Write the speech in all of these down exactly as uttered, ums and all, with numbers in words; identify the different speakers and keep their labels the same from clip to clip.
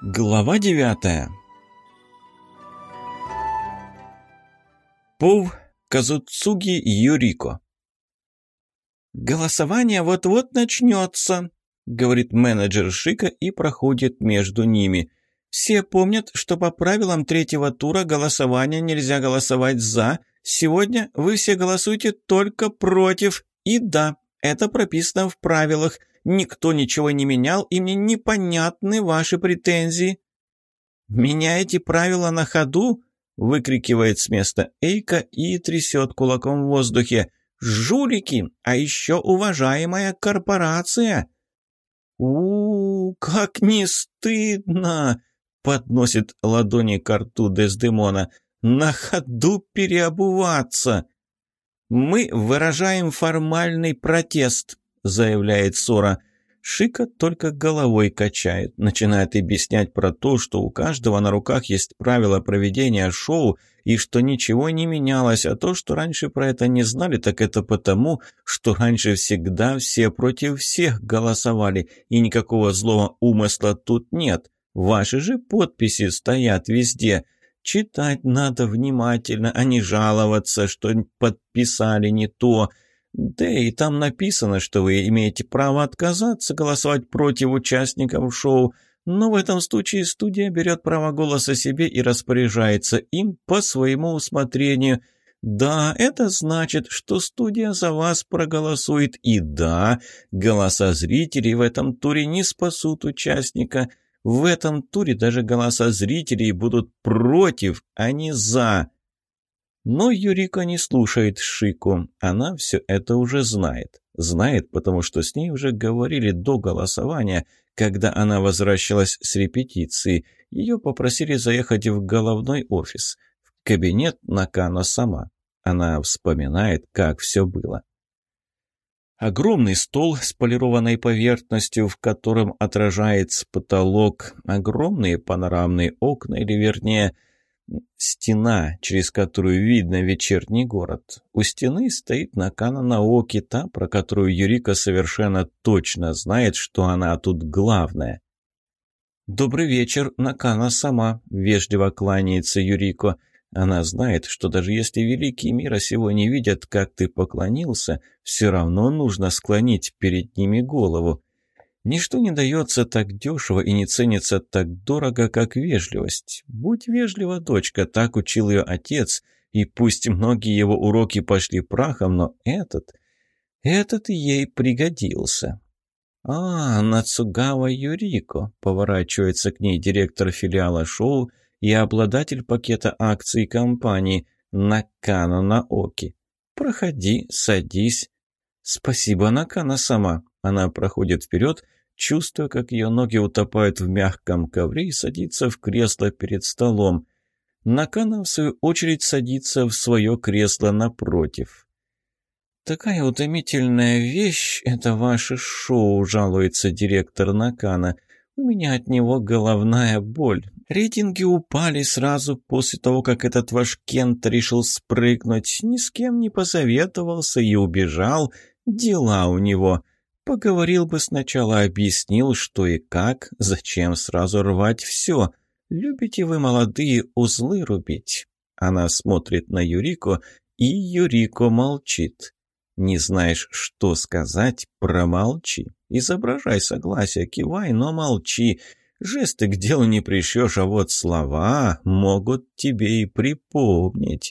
Speaker 1: Глава девятая. Пов Казуцуги Юрико. «Голосование вот-вот начнется», — говорит менеджер Шика и проходит между ними. «Все помнят, что по правилам третьего тура голосования нельзя голосовать «за». Сегодня вы все голосуете только «против». И да, это прописано в правилах. Никто ничего не менял, и мне непонятны ваши претензии». «Меняете правила на ходу?» — выкрикивает с места Эйка и трясет кулаком в воздухе. «Жулики! А еще уважаемая корпорация!» «У-у-у, как не стыдно!» — подносит ладони к рту Дездемона. «На ходу переобуваться!» «Мы выражаем формальный протест», — заявляет Сора. Шика только головой качает, начинает объяснять про то, что у каждого на руках есть правила проведения шоу и что ничего не менялось, а то, что раньше про это не знали, так это потому, что раньше всегда все против всех голосовали, и никакого злого умысла тут нет. Ваши же подписи стоят везде. Читать надо внимательно, а не жаловаться, что подписали не то. Да и там написано, что вы имеете право отказаться голосовать против участников шоу, но в этом случае студия берет право голоса себе и распоряжается им по своему усмотрению. Да, это значит, что студия за вас проголосует, и да, голоса зрителей в этом туре не спасут участника. В этом туре даже голоса зрителей будут против, а не за. Но Юрико не слушает Шику, она все это уже знает. Знает, потому что с ней уже говорили до голосования, когда она возвращалась с репетиции. Ее попросили заехать в головной офис, в кабинет Накано сама. Она вспоминает, как все было. Огромный стол с полированной поверхностью, в котором отражается потолок, огромные панорамные окна, или вернее, стена, через которую видно вечерний город. У стены стоит Накано Наоки, та, про которую Юрико совершенно точно знает, что она тут главная. «Добрый вечер, Накано сама», — вежливо кланяется Юрико. Она знает, что даже если великие мира сего не видят, как ты поклонился, все равно нужно склонить перед ними голову. Ничто не дается так дешево и не ценится так дорого, как вежливость. Будь вежлива, дочка, так учил ее отец, и пусть многие его уроки пошли прахом, но этот, этот ей пригодился. «А, Нацугава Юрико», — поворачивается к ней директор филиала шоу и обладатель пакета акций компании Накано Наоки. «Проходи, садись». «Спасибо, Накано сама». Она проходит вперед, чувствуя, как ее ноги утопают в мягком ковре, и садится в кресло перед столом. Накано, в свою очередь, садится в свое кресло напротив. «Такая утомительная вещь — это ваше шоу», — жалуется директор Накано. «У меня от него головная боль. Рейтинги упали сразу после того, как этот ваш Кент решил спрыгнуть. Ни с кем не посоветовался и убежал. Дела у него. Поговорил бы сначала, объяснил, что и как, зачем сразу рвать все. Любите вы, молодые, узлы рубить?» Она смотрит на Юрико, и Юрико молчит. Не знаешь, что сказать? Промолчи. Изображай согласие, кивай, но молчи. Жесты к делу не пришьешь, а вот слова могут тебе и припомнить.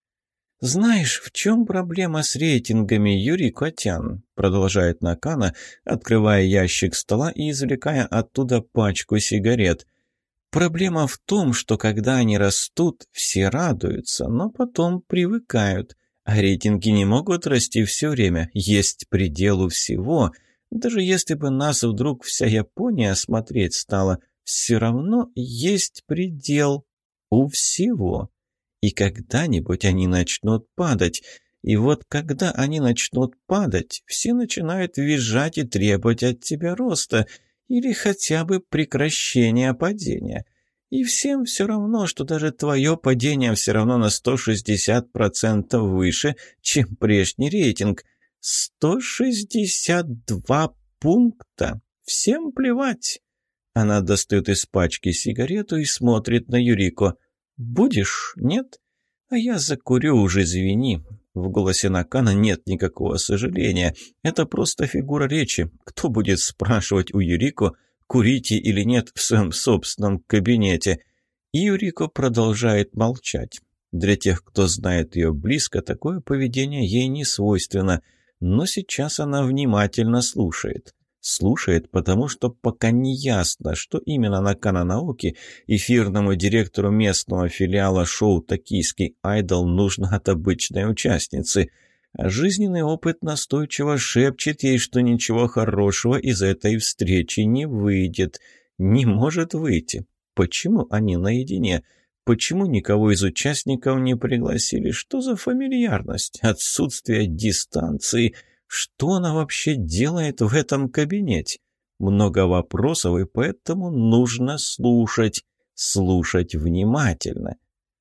Speaker 1: «Знаешь, в чем проблема с рейтингами, Юрико-тян?» Продолжает Накано, открывая ящик стола и извлекая оттуда пачку сигарет. «Проблема в том, что когда они растут, все радуются, но потом привыкают. А рейтинги не могут расти все время, есть предел у всего. Даже если бы нас вдруг вся Япония смотреть стала, все равно есть предел у всего. И когда-нибудь они начнут падать. И вот когда они начнут падать, все начинают визжать и требовать от тебя роста или хотя бы прекращения падения. И всем все равно, что даже твое падение все равно на сто шестьдесят процентов выше, чем прежний рейтинг. сто шестьдесят два пункта. Всем плевать. Она достает из пачки сигарету и смотрит на Юрико. «Будешь? Нет? А я закурю уж, извини». В голосе Накана нет никакого сожаления. Это просто фигура речи. Кто будет спрашивать у Юрико, курите или нет в своем собственном кабинете? И Юрико продолжает молчать. Для тех, кто знает ее близко, такое поведение ей не свойственно. Но сейчас она внимательно слушает. Слушает, потому что пока не ясно, что именно Накана Наоки, эфирному директору местного филиала шоу «Токийский айдол», нужно от обычной участницы. А жизненный опыт настойчиво шепчет ей, что ничего хорошего из этой встречи не выйдет. Не может выйти. Почему они наедине? Почему никого из участников не пригласили? Что за фамильярность? Отсутствие дистанции? Что она вообще делает в этом кабинете? Много вопросов, и поэтому нужно слушать. Слушать внимательно.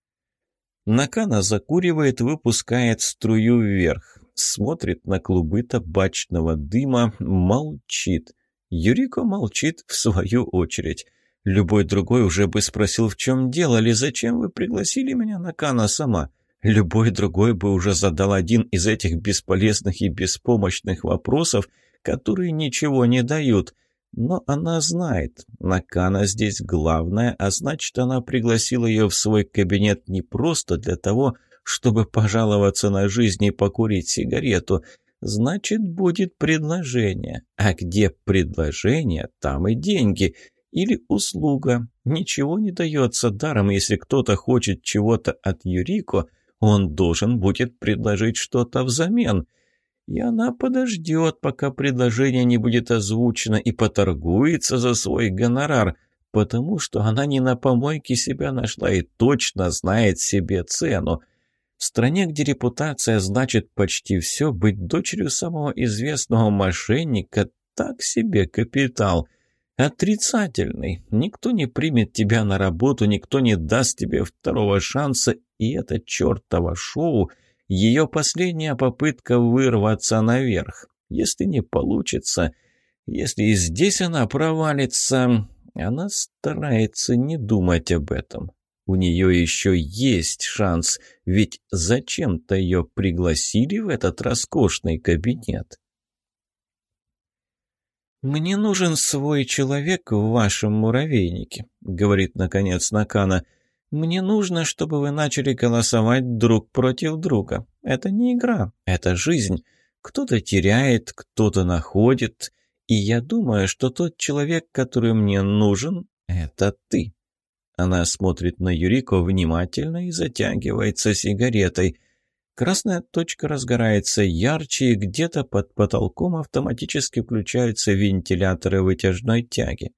Speaker 1: Накана закуривает, выпускает струю вверх. Смотрит на клубы табачного дыма, молчит. Юрико молчит в свою очередь. Любой другой уже бы спросил, в чем дело, или зачем вы пригласили меня, Накана сама. Любой другой бы уже задал один из этих бесполезных и беспомощных вопросов, которые ничего не дают. Но она знает, Накана здесь главная, а значит, она пригласила ее в свой кабинет не просто для того, чтобы пожаловаться на жизнь и покурить сигарету. Значит, будет предложение. А где предложение, там и деньги. Или услуга. Ничего не дается даром, если кто-то хочет чего-то от Юрико, он должен будет предложить что-то взамен. И она подождет, пока предложение не будет озвучено, и поторгуется за свой гонорар, потому что она не на помойке себя нашла и точно знает себе цену. В стране, где репутация значит почти все, быть дочерью самого известного мошенника – так себе капитал. Отрицательный. Никто не примет тебя на работу, никто не даст тебе второго шанса, и это чертово шоу – ее последняя попытка вырваться наверх. Если не получится, если и здесь она провалится, она старается не думать об этом. У нее еще есть шанс, ведь зачем-то ее пригласили в этот роскошный кабинет. «Мне нужен свой человек в вашем муравейнике», — говорит наконец Накана. «Мне нужно, чтобы вы начали голосовать друг против друга. Это не игра, это жизнь. Кто-то теряет, кто-то находит. И я думаю, что тот человек, который мне нужен, это ты». Она смотрит на Юрико внимательно и затягивается сигаретой. Красная точка разгорается ярче, и где-то под потолком автоматически включаются вентиляторы вытяжной тяги.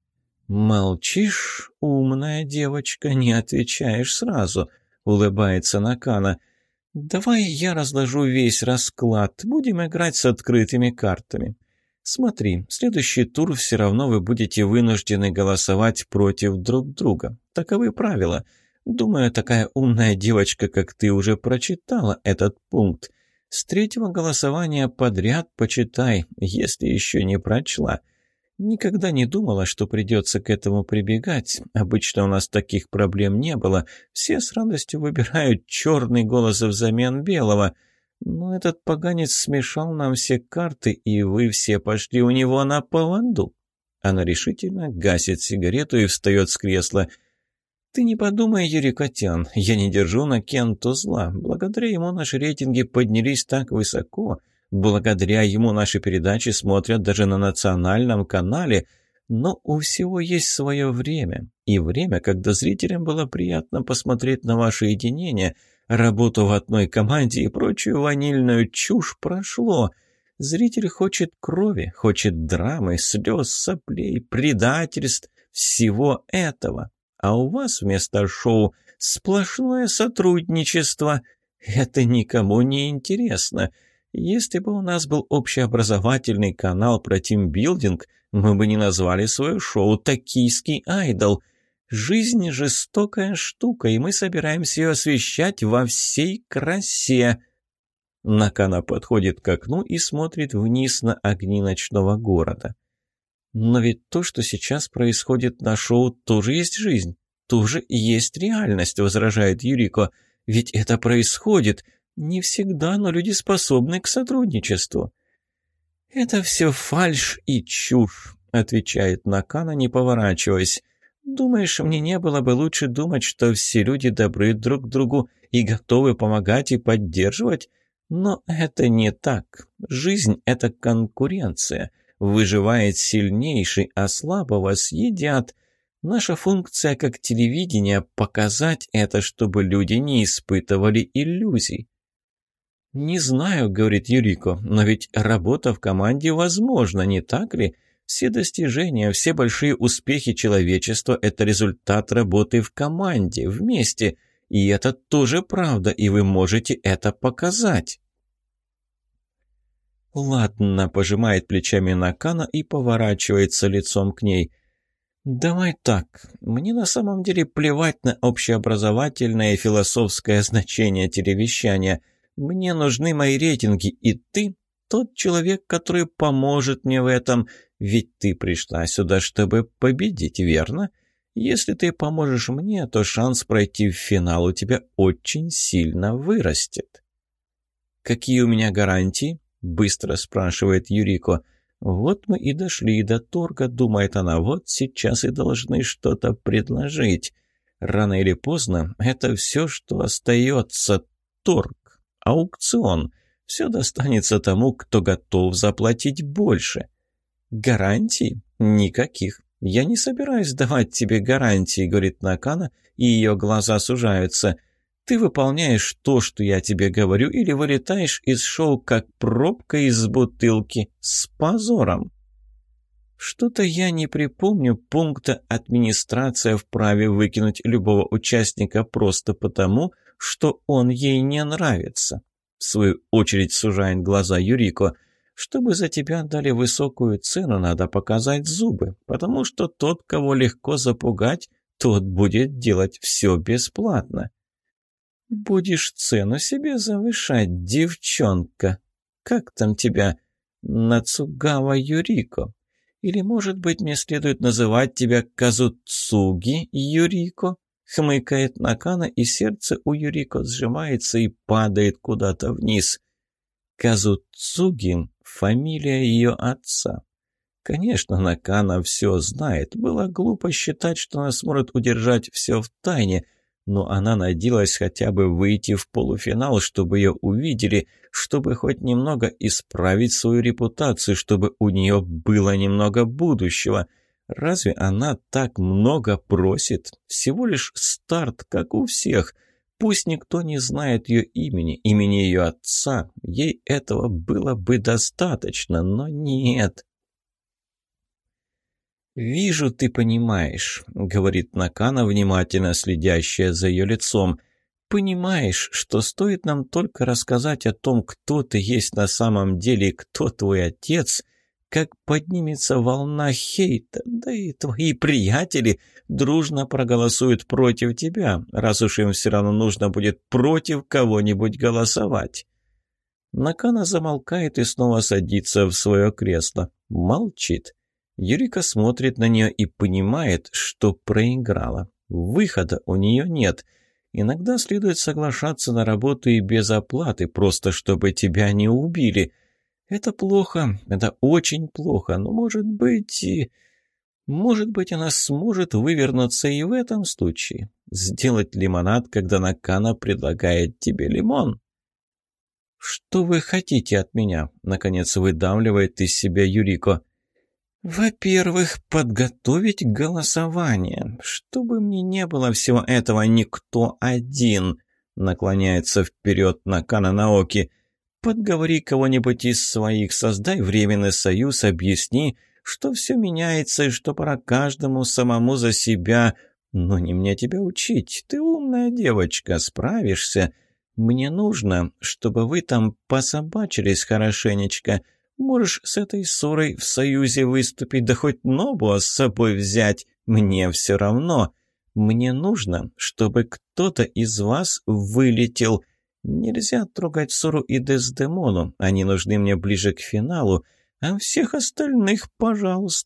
Speaker 1: «Молчишь, умная девочка, не отвечаешь сразу», — улыбается Накана. «Давай я разложу весь расклад, будем играть с открытыми картами. Смотри, в следующий тур все равно вы будете вынуждены голосовать против друг друга. Таковы правила. Думаю, такая умная девочка, как ты, уже прочитала этот пункт. С третьего голосования подряд почитай, если еще не прочла. Никогда не думала, что придется к этому прибегать. Обычно у нас таких проблем не было. Все с радостью выбирают черный голос взамен белого. Но этот поганец смешал нам все карты, и вы все пошли у него на поводу». Она решительно гасит сигарету и встает с кресла. «Ты не подумай, Юрикотян, я не держу на Кенту зла. Благодаря ему наши рейтинги поднялись так высоко. Благодаря ему наши передачи смотрят даже на национальном канале. Но у всего есть свое время. И время, когда зрителям было приятно посмотреть на ваше единение, работу в одной команде и прочую ванильную чушь прошло. Зритель хочет крови, хочет драмы, слез, соплей, предательств, всего этого. А у вас вместо шоу сплошное сотрудничество. Это никому не интересно. Если бы у нас был общеобразовательный канал про тимбилдинг, мы бы не назвали свое шоу «Токийский айдол». Жизнь – жестокая штука, и мы собираемся ее освещать во всей красе. Накана подходит к окну и смотрит вниз на огни ночного города. Но ведь то, что сейчас происходит на шоу, тоже есть жизнь, тоже есть реальность, возражает Юрико. Ведь это происходит. Не всегда, но люди способны к сотрудничеству. Это все фальшь и чушь, отвечает Накана, не поворачиваясь. Думаешь, мне не было бы лучше думать, что все люди добры друг к другу и готовы помогать и поддерживать? Но это не так. Жизнь – это конкуренция. Выживает сильнейший, а слабого съедят. Наша функция как телевидение – показать это, чтобы люди не испытывали иллюзий. «Не знаю», – говорит Юрико, – «но ведь работа в команде возможна, не так ли? Все достижения, все большие успехи человечества – это результат работы в команде, вместе. И это тоже правда, и вы можете это показать». «Ладно», – пожимает плечами Накана и поворачивается лицом к ней. «Давай так. Мне на самом деле плевать на общеобразовательное и философское значение телевещания. Мне нужны мои рейтинги, и ты – тот человек, который поможет мне в этом. Ведь ты пришла сюда, чтобы победить, верно? Если ты поможешь мне, то шанс пройти в финал у тебя очень сильно вырастет». «Какие у меня гарантии?» – быстро спрашивает Юрико. «Вот мы и дошли до торга», – думает она, – «вот сейчас и должны что-то предложить. Рано или поздно это все, что остается. Торг. Аукцион. Все достанется тому, кто готов заплатить больше». «Гарантий? Никаких. Я не собираюсь давать тебе гарантии», — говорит Накана, и ее глаза сужаются. «Ты выполняешь то, что я тебе говорю, или вылетаешь из шоу, как пробка из бутылки, с позором». Что-то я не припомню пункта «администрация вправе выкинуть любого участника просто потому, что он ей не нравится». В свою очередь сужает глаза Юрико. «Чтобы за тебя дали высокую цену, надо показать зубы, потому что тот, кого легко запугать, тот будет делать все бесплатно». «Будешь цену себе завышать, девчонка? Как там тебя? Нацугава Юрико? Или, может быть, мне следует называть тебя Казуцуги Юрико?» Хмыкает Накана, и сердце у Юрико сжимается и падает куда-то вниз. Казуцуги – фамилия ее отца. Конечно, Накана все знает. Было глупо считать, что она сможет удержать все в тайне, но она надеялась хотя бы выйти в полуфинал, чтобы ее увидели, чтобы хоть немного исправить свою репутацию, чтобы у нее было немного будущего. Разве она так много просит? Всего лишь старт, как у всех. Пусть никто не знает ее имени, имени ее отца. Ей этого было бы достаточно, но нет. «Вижу, ты понимаешь», — говорит Накана, внимательно следящая за ее лицом. «Понимаешь, что стоит нам только рассказать о том, кто ты есть на самом деле и кто твой отец, как поднимется волна хейта, да и твои приятели дружно проголосуют против тебя, раз уж им все равно нужно будет против кого-нибудь голосовать». Накана замолкает и снова садится в свое кресло. Молчит. Юрика смотрит на нее и понимает, что проиграла. Выхода у нее нет. Иногда следует соглашаться на работу и без оплаты, просто чтобы тебя не убили. Это плохо, это очень плохо, но, может быть, и... Может быть, она сможет вывернуться и в этом случае. Сделать лимонад, когда Накана предлагает тебе лимон. «Что вы хотите от меня?» — наконец выдавливает из себя Юрико. «Во-первых, подготовить голосование. Чтобы мне не было всего этого никто один», — наклоняется вперед Накана Наоки. «Подговори кого-нибудь из своих, создай временный союз, объясни, что все меняется и что пора каждому самому за себя. Но не мне тебя учить, ты умная девочка, справишься. Мне нужно, чтобы вы там пособачились хорошенечко. Можешь с этой ссорой в союзе выступить, да хоть Нобуа с собой взять, мне все равно. Мне нужно, чтобы кто-то из вас вылетел. Нельзя трогать Сору и Дездемону, они нужны мне ближе к финалу, а всех остальных, пожалуйста.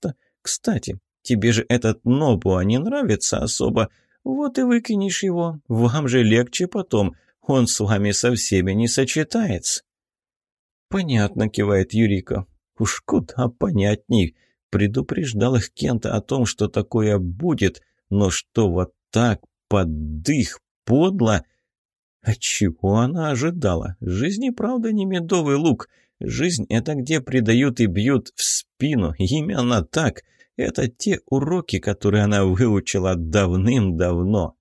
Speaker 1: Кстати, тебе же этот Нобуа не нравится особо. Вот и выкинешь его. Вам же легче потом. Он с вами со всеми не сочетается». «Понятно», — кивает Юрико. «Уж куда понятней. Предупреждал их Кента о том, что такое будет, но что вот так, под дых, подло...» А чего она ожидала? Жизнь и правда не медовый лук. Жизнь — это где предают и бьют в спину. Именно так. Это те уроки, которые она выучила давным-давно.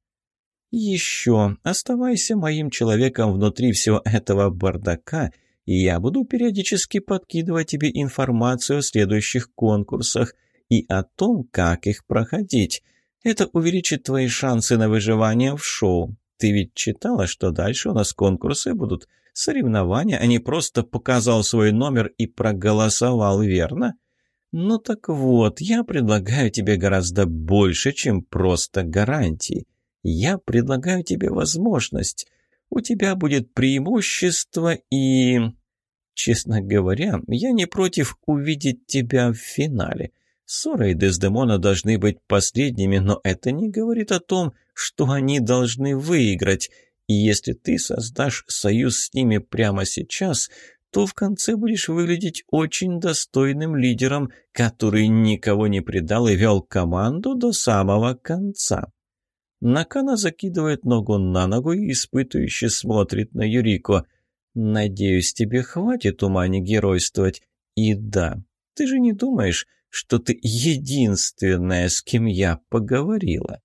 Speaker 1: Еще оставайся моим человеком внутри всего этого бардака, и я буду периодически подкидывать тебе информацию о следующих конкурсах и о том, как их проходить. Это увеличит твои шансы на выживание в шоу. Ты ведь читала, что дальше у нас конкурсы будут, соревнования, а не просто показал свой номер и проголосовал, верно? Ну так вот, я предлагаю тебе гораздо больше, чем просто гарантии. Я предлагаю тебе возможность. У тебя будет преимущество и... Честно говоря, я не против увидеть тебя в финале. Сора и Дездемона должны быть последними, но это не говорит о том, что они должны выиграть. И если ты создашь союз с ними прямо сейчас, то в конце будешь выглядеть очень достойным лидером, который никого не предал и вел команду до самого конца. Накана закидывает ногу на ногу и испытующе смотрит на Юрико. «Надеюсь, тебе хватит ума не геройствовать. И да, ты же не думаешь, что ты единственная, с кем я поговорила?»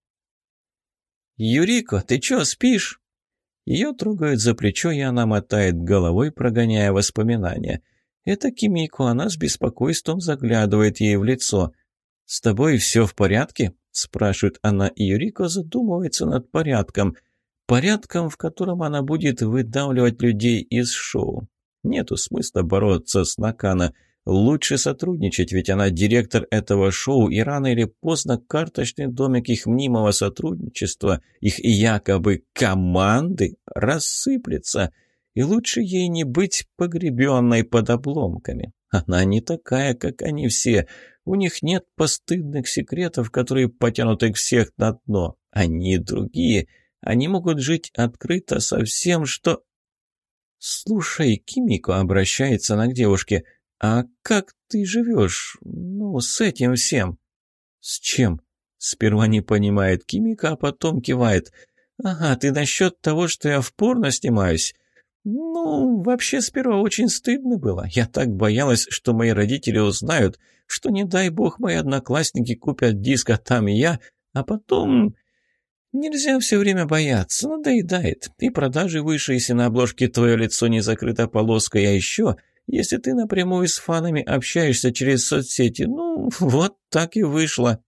Speaker 1: «Юрико, ты чё, спишь?» Ее трогают за плечо, и она мотает головой, прогоняя воспоминания. Это Кимико, она с беспокойством заглядывает ей в лицо. «С тобой все в порядке?» – спрашивает она, и Юрико задумывается над порядком. Порядком, в котором она будет выдавливать людей из шоу. Нету смысла бороться с Накана. Лучше сотрудничать, ведь она директор этого шоу, и рано или поздно карточный домик их мнимого сотрудничества, их якобы команды рассыплется. И лучше ей не быть погребенной под обломками. Она не такая, как они все. У них нет постыдных секретов, которые потянут их всех на дно. Они другие. Они могут жить открыто со всем, что... «Слушай, Кимико», — обращается она к девушке, — «а как ты живешь, ну, с этим всем?» «С чем?» Сперва не понимает Кимико, а потом кивает. «Ага, ты насчет того, что я в порно снимаюсь?» «Ну, вообще сперва очень стыдно было. Я так боялась, что мои родители узнают, что, не дай бог, мои одноклассники купят диск, а там и я, а потом...» «Нельзя все время бояться, надоедает. И продажи выше, если на обложке твое лицо не закрыто полоской, а еще, если ты напрямую с фанами общаешься через соцсети. Ну, вот так и вышло».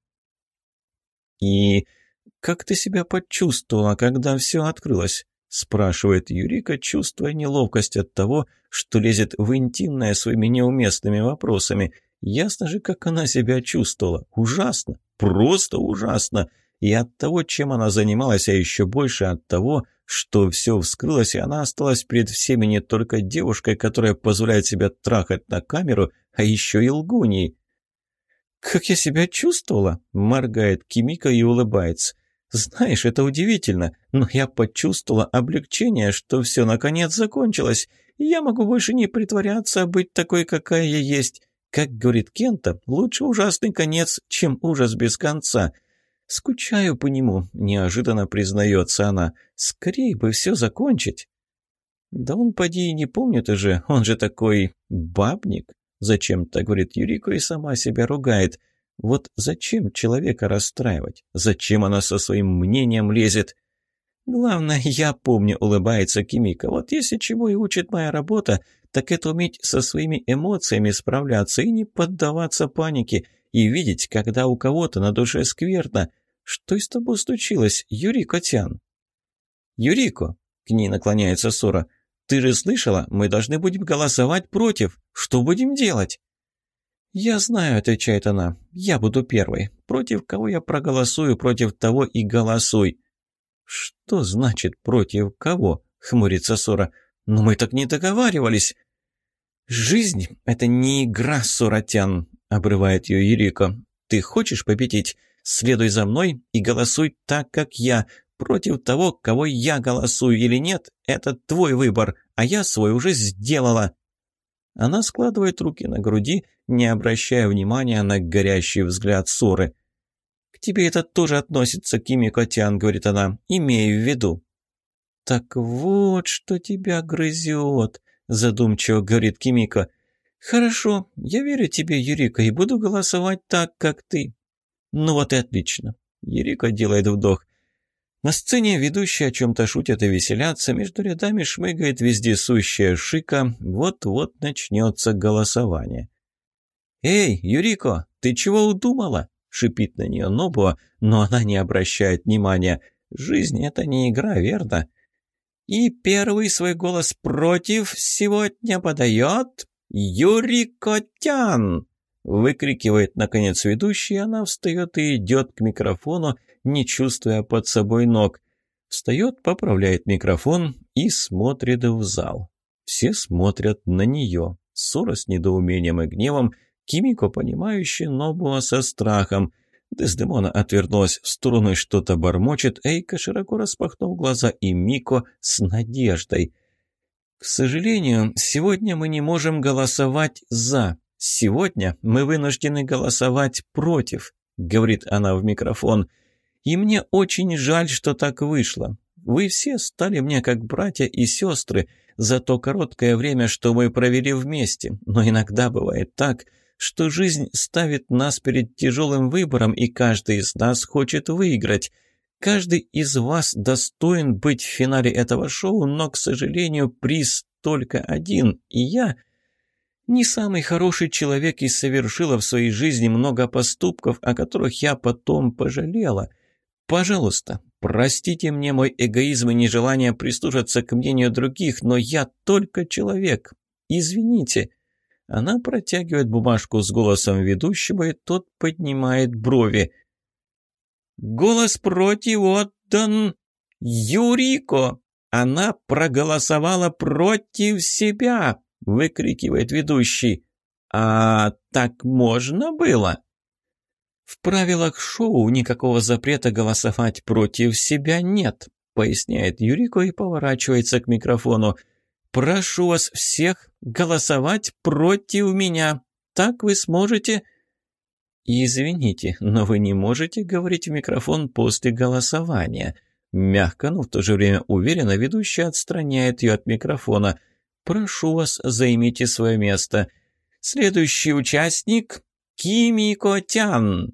Speaker 1: «И как ты себя почувствовала, когда все открылось?» – спрашивает Юрико, чувствуя неловкость от того, что лезет в интимное своими неуместными вопросами. Ясно же, как она себя чувствовала. Ужасно, просто ужасно. И от того, чем она занималась, а еще больше от того, что все вскрылось, и она осталась перед всеми не только девушкой, которая позволяет себя трахать на камеру, а еще и лгуней. «Как я себя чувствовала?» – моргает Кимико и улыбается. «Знаешь, это удивительно, но я почувствовала облегчение, что все наконец закончилось, и я могу больше не притворяться, а быть такой, какая я есть. Как говорит Кента, лучше ужасный конец, чем ужас без конца». «Скучаю по нему», – неожиданно признается она. «Скорее бы все закончить». «Да он, поди, и не помнит уже, он же такой бабник», – зачем-то говорит Юрико и сама себя ругает. «Вот зачем человека расстраивать? Зачем она со своим мнением лезет?» «Главное, я помню», – улыбается Кимико. «Вот если чего и учит моя работа, так это уметь со своими эмоциями справляться и не поддаваться панике, и видеть, когда у кого-то на душе скверно. Что с тобой случилось, Юрико-тян?» «Юрико», — к ней наклоняется Сора, — «ты же слышала, мы должны будем голосовать против. Что будем делать?» «Я знаю», — отвечает она, — «я буду первой. Против кого я проголосую, против того и голосуй». «Что значит против кого?» — хмурится Сора. «Но мы так не договаривались». «Жизнь — это не игра, Сора-тян», — обрывает ее Юрико. Ты хочешь победить? Следуй за мной и голосуй так, как я. Против того, кого я голосую или нет, это твой выбор, а я свой уже сделала». Она складывает руки на груди, не обращая внимания на горящий взгляд Соры. «К тебе это тоже относится, Кимико-тян», — говорит она, — «имей в виду». «Так вот, что тебя грызет», — задумчиво говорит Кимико. «Хорошо, я верю тебе, Юрико, и буду голосовать так, как ты». «Ну вот и отлично». Юрико делает вдох. На сцене ведущие о чем-то шутят и веселятся, между рядами шмыгает вездесущая Шика, вот-вот начнется голосование. «Эй, Юрико, ты чего удумала?» — шипит на нее Нобуа, но она не обращает внимания. «Жизнь — это не игра, верно?» «И первый свой голос против сегодня подает Юрико-тян!» Выкрикивает, наконец, ведущий, она встает и идет к микрофону, не чувствуя под собой ног. Встает, поправляет микрофон и смотрит в зал. Все смотрят на нее. Сора с недоумением и гневом, Кимико понимающий, Нобуа со страхом. Дездемона отвернулась в сторону и что-то бормочет, Эйка широко распахнул глаза, и Мико с надеждой. «К сожалению, сегодня мы не можем голосовать «за». Сегодня мы вынуждены голосовать «против», — говорит она в микрофон. «И мне очень жаль, что так вышло. Вы все стали мне как братья и сестры за то короткое время, что мы провели вместе. Но иногда бывает так, что жизнь ставит нас перед тяжелым выбором, и каждый из нас хочет выиграть. Каждый из вас достоин быть в финале этого шоу, но, к сожалению, приз только один, и я... не самый хороший человек и совершила в своей жизни много поступков, о которых я потом пожалела. Пожалуйста, простите мне мой эгоизм и нежелание прислушаться к мнению других, но я только человек. Извините». Она протягивает бумажку с голосом ведущего, и тот поднимает брови. «Голос против отдан Юрико. Она проголосовала против себя», — выкрикивает ведущий. «А так можно было?» «В правилах шоу никакого запрета голосовать против себя нет», — поясняет Юрико и поворачивается к микрофону. «Прошу вас всех голосовать против меня. Так вы сможете...» «Извините, но вы не можете говорить в микрофон после голосования». Мягко, но в то же время уверенно ведущая отстраняет ее от микрофона. «Прошу вас, займите свое место. Следующий участник — Кимико-тян».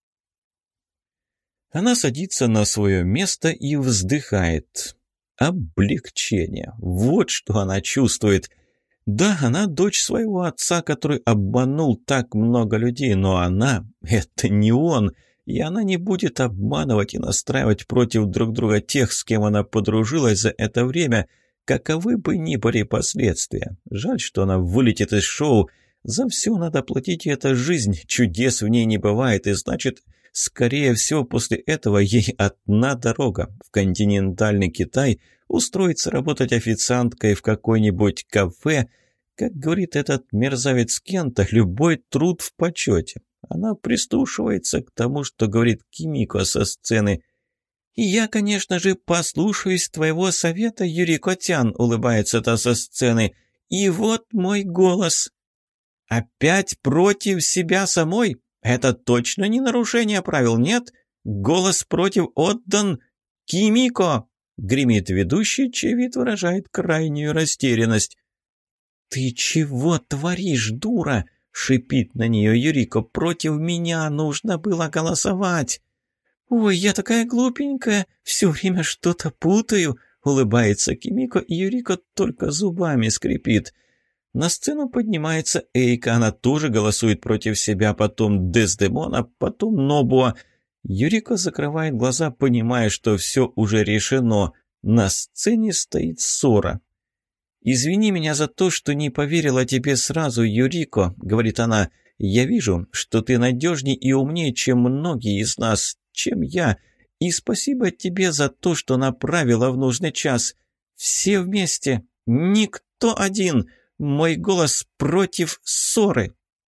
Speaker 1: Она садится на свое место и вздыхает. Облегчение. Вот что она чувствует. Да, она дочь своего отца, который обманул так много людей, но она — это не он, и она не будет обманывать и настраивать против друг друга тех, с кем она подружилась за это время, каковы бы ни были последствия. Жаль, что она вылетит из шоу. За все надо платить, и это жизнь, чудес в ней не бывает, и значит, скорее всего, после этого ей одна дорога в континентальный Китай, устроиться работать официанткой в какой-нибудь кафе. Как говорит этот мерзавец Кента, любой труд в почете. Она прислушивается к тому, что говорит Кимико со сцены. «И я, конечно же, послушаюсь твоего совета, Юрико-тян», — улыбается та со сцены. «И вот мой голос». «Опять против себя самой? Это точно не нарушение правил, нет? Голос против отдан Кимико», — гремит ведущий, чей вид выражает крайнюю растерянность. «Ты чего творишь, дура?» — шипит на нее Юрико. «Против меня нужно было голосовать». «Ой, я такая глупенькая, все время что-то путаю», — улыбается Кимико, и Юрико только зубами скрипит. На сцену поднимается Эйка, она тоже голосует против себя, потом Дездемона, потом Нобуа. Юрико закрывает глаза, понимая, что все уже решено. На сцене стоит Сора. «Извини меня за то, что не поверила тебе сразу, Юрико», — говорит она. «Я вижу, что ты надежнее и умнее, чем многие из нас, чем я. И спасибо тебе за то, что направила в нужный час. Все вместе, никто один. Мой голос против ссоры».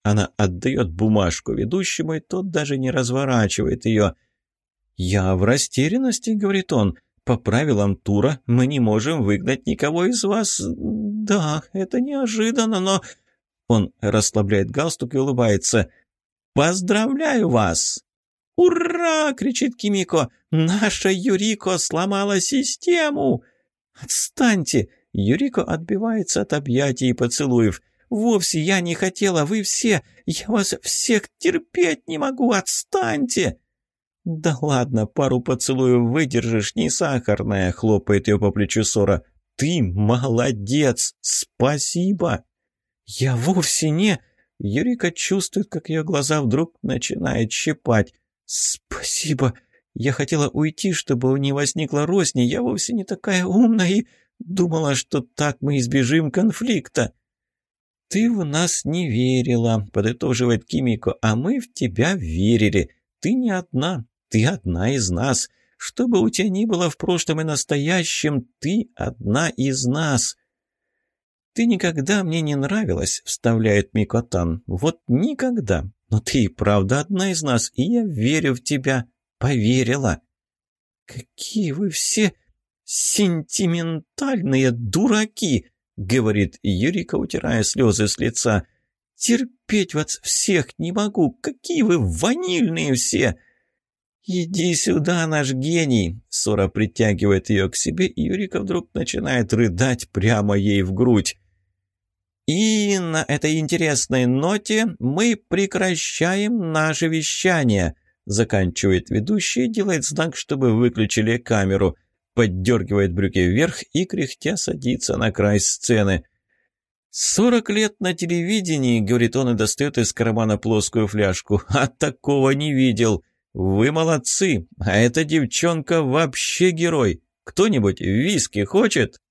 Speaker 1: Она отдает бумажку ведущему, и тот даже не разворачивает ее. «Я в растерянности», — говорит он. «По правилам тура мы не можем выгнать никого из вас. Да, это неожиданно, но...» Он расслабляет галстук и улыбается. «Поздравляю вас!» «Ура!» — кричит Кимико. «Наша Юрико сломала систему!» «Отстаньте!» — Юрико отбивается от объятий и поцелуев. «Вовсе я не хотела, вы все! Я вас всех терпеть не могу! Отстаньте!» «Да ладно, пару поцелуев выдержишь, не сахарная!» — хлопает ее по плечу Сора. «Ты молодец! Спасибо!» «Я вовсе не...» Юрика чувствует, как ее глаза вдруг начинают щипать. «Спасибо. Я хотела уйти, чтобы не возникла розни. Я вовсе не такая умная и думала, что так мы избежим конфликта». «Ты в нас не верила», — подытоживает Кимико, «а мы в тебя верили. Ты не одна, ты одна из нас. Что бы у тебя ни было в прошлом и настоящем, ты одна из нас». «Ты никогда мне не нравилась», — вставляет Микотан. «Вот никогда. Но ты и правда одна из нас, и я верю в тебя. Поверила». «Какие вы все сентиментальные дураки», — говорит Юрика, утирая слезы с лица. «Терпеть вас всех не могу. Какие вы ванильные все!» «Иди сюда, наш гений!» Сора притягивает ее к себе, и Юрика вдруг начинает рыдать прямо ей в грудь. «И на этой интересной ноте мы прекращаем наше вещание», заканчивает ведущий и делает знак, чтобы выключили камеру, поддергивает брюки вверх и, кряхтя, садится на край сцены. «Сорок лет на телевидении», — говорит он и достает из кармана плоскую фляжку, «а такого не видел. Вы молодцы, а эта девчонка вообще герой. Кто-нибудь виски хочет?»